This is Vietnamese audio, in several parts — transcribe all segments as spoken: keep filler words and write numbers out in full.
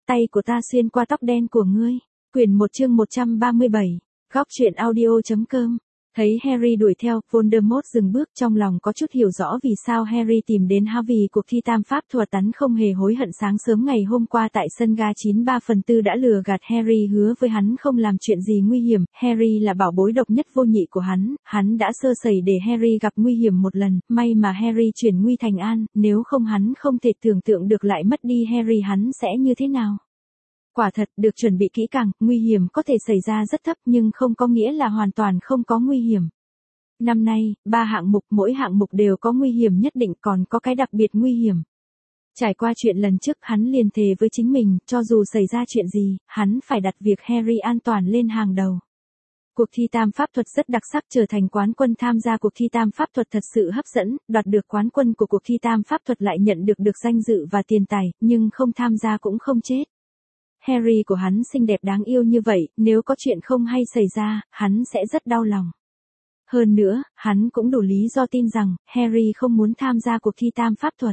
tay của ta xuyên qua tóc đen của ngươi. Quyển một chương một trăm ba mươi bảy, góc truyện audio.com. Thấy Harry đuổi theo, Voldemort dừng bước, trong lòng có chút hiểu rõ vì sao Harry tìm đến Harvey cuộc thi tam pháp thuật. Hắn không hề hối hận sáng sớm ngày hôm qua tại sân ga chín ba phần tư đã lừa gạt Harry, hứa với hắn không làm chuyện gì nguy hiểm. Harry là bảo bối độc nhất vô nhị của hắn, hắn đã sơ sẩy để Harry gặp nguy hiểm một lần, may mà Harry chuyển nguy thành an, nếu không hắn không thể tưởng tượng được lại mất đi Harry hắn sẽ như thế nào. Quả thật, được chuẩn bị kỹ càng, nguy hiểm có thể xảy ra rất thấp nhưng không có nghĩa là hoàn toàn không có nguy hiểm. Năm nay, ba hạng mục, mỗi hạng mục đều có nguy hiểm nhất định, còn có cái đặc biệt nguy hiểm. Trải qua chuyện lần trước, hắn liền thề với chính mình, cho dù xảy ra chuyện gì, hắn phải đặt việc Harry an toàn lên hàng đầu. Cuộc thi tam pháp thuật rất đặc sắc, trở thành quán quân tham gia cuộc thi tam pháp thuật thật sự hấp dẫn, đoạt được quán quân của cuộc thi tam pháp thuật lại nhận được được danh dự và tiền tài, nhưng không tham gia cũng không chết. Harry của hắn xinh đẹp đáng yêu như vậy, nếu có chuyện không hay xảy ra, hắn sẽ rất đau lòng. Hơn nữa, hắn cũng đủ lý do tin rằng, Harry không muốn tham gia cuộc thi tam pháp thuật.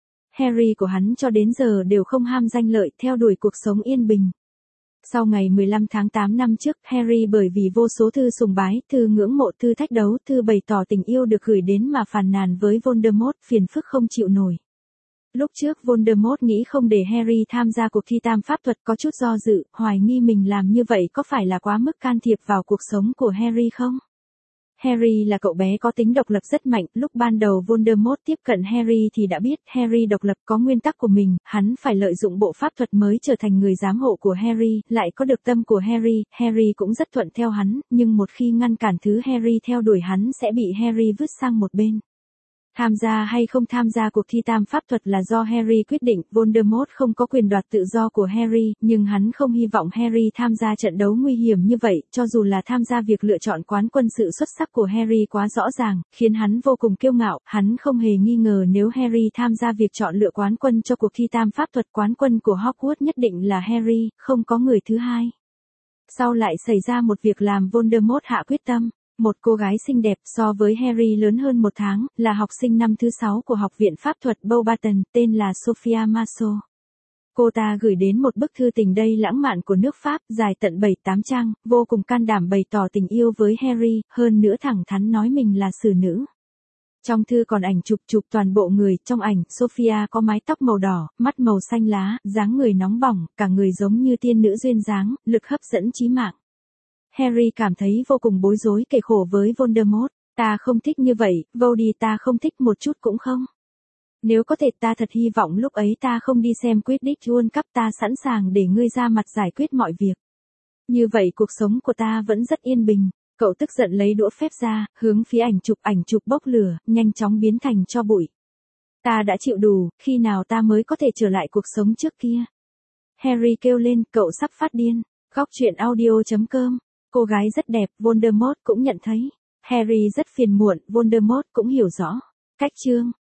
Harry của hắn cho đến giờ đều không ham danh lợi, theo đuổi cuộc sống yên bình. Sau ngày mười lăm tháng tám năm trước, Harry bởi vì vô số thư sùng bái, thư ngưỡng mộ, thư thách đấu, thư bày tỏ tình yêu được gửi đến mà phàn nàn với Voldemort, phiền phức không chịu nổi. Lúc trước Voldemort nghĩ không để Harry tham gia cuộc thi tam pháp thuật, có chút do dự, hoài nghi mình làm như vậy có phải là quá mức can thiệp vào cuộc sống của Harry không? Harry là cậu bé có tính độc lập rất mạnh, lúc ban đầu Voldemort tiếp cận Harry thì đã biết Harry độc lập, có nguyên tắc của mình, hắn phải lợi dụng bộ pháp thuật mới trở thành người giám hộ của Harry, lại có được tâm của Harry, Harry cũng rất thuận theo hắn, nhưng một khi ngăn cản thứ Harry theo đuổi hắn sẽ bị Harry vứt sang một bên. Tham gia hay không tham gia cuộc thi tam pháp thuật là do Harry quyết định, Voldemort không có quyền đoạt tự do của Harry, nhưng hắn không hy vọng Harry tham gia trận đấu nguy hiểm như vậy, cho dù là tham gia việc lựa chọn quán quân, sự xuất sắc của Harry quá rõ ràng, khiến hắn vô cùng kiêu ngạo, hắn không hề nghi ngờ nếu Harry tham gia việc chọn lựa quán quân cho cuộc thi tam pháp thuật, quán quân của Hogwarts nhất định là Harry, không có người thứ hai. Sau lại xảy ra một việc làm Voldemort hạ quyết tâm. Một cô gái xinh đẹp so với Harry lớn hơn một tháng, là học sinh năm thứ sáu của Học viện Pháp thuật Beauxbaton, tên là Sophia Marceau. Cô ta gửi đến một bức thư tình đầy lãng mạn của nước Pháp, dài tận bảy tám trang, vô cùng can đảm bày tỏ tình yêu với Harry, hơn nữa thẳng thắn nói mình là xử nữ. Trong thư còn ảnh chụp chụp toàn bộ người, trong ảnh, Sophia có mái tóc màu đỏ, mắt màu xanh lá, dáng người nóng bỏng, cả người giống như tiên nữ duyên dáng, lực hấp dẫn chí mạng. Harry cảm thấy vô cùng bối rối, kể khổ với Voldemort, ta không thích như vậy, Voldy, ta không thích một chút cũng không. Nếu có thể ta thật hy vọng lúc ấy ta không đi xem Quidditch World Cup, ta sẵn sàng để ngươi ra mặt giải quyết mọi việc. Như vậy cuộc sống của ta vẫn rất yên bình. Cậu tức giận lấy đũa phép ra, hướng phía ảnh chụp, ảnh chụp bốc lửa, nhanh chóng biến thành tro bụi. Ta đã chịu đủ, khi nào ta mới có thể trở lại cuộc sống trước kia? Harry kêu lên, cậu sắp phát điên. Góc truyện audio.com. Cô gái rất đẹp, Voldemort cũng nhận thấy. Harry rất phiền muộn, Voldemort cũng hiểu rõ. Cách chương.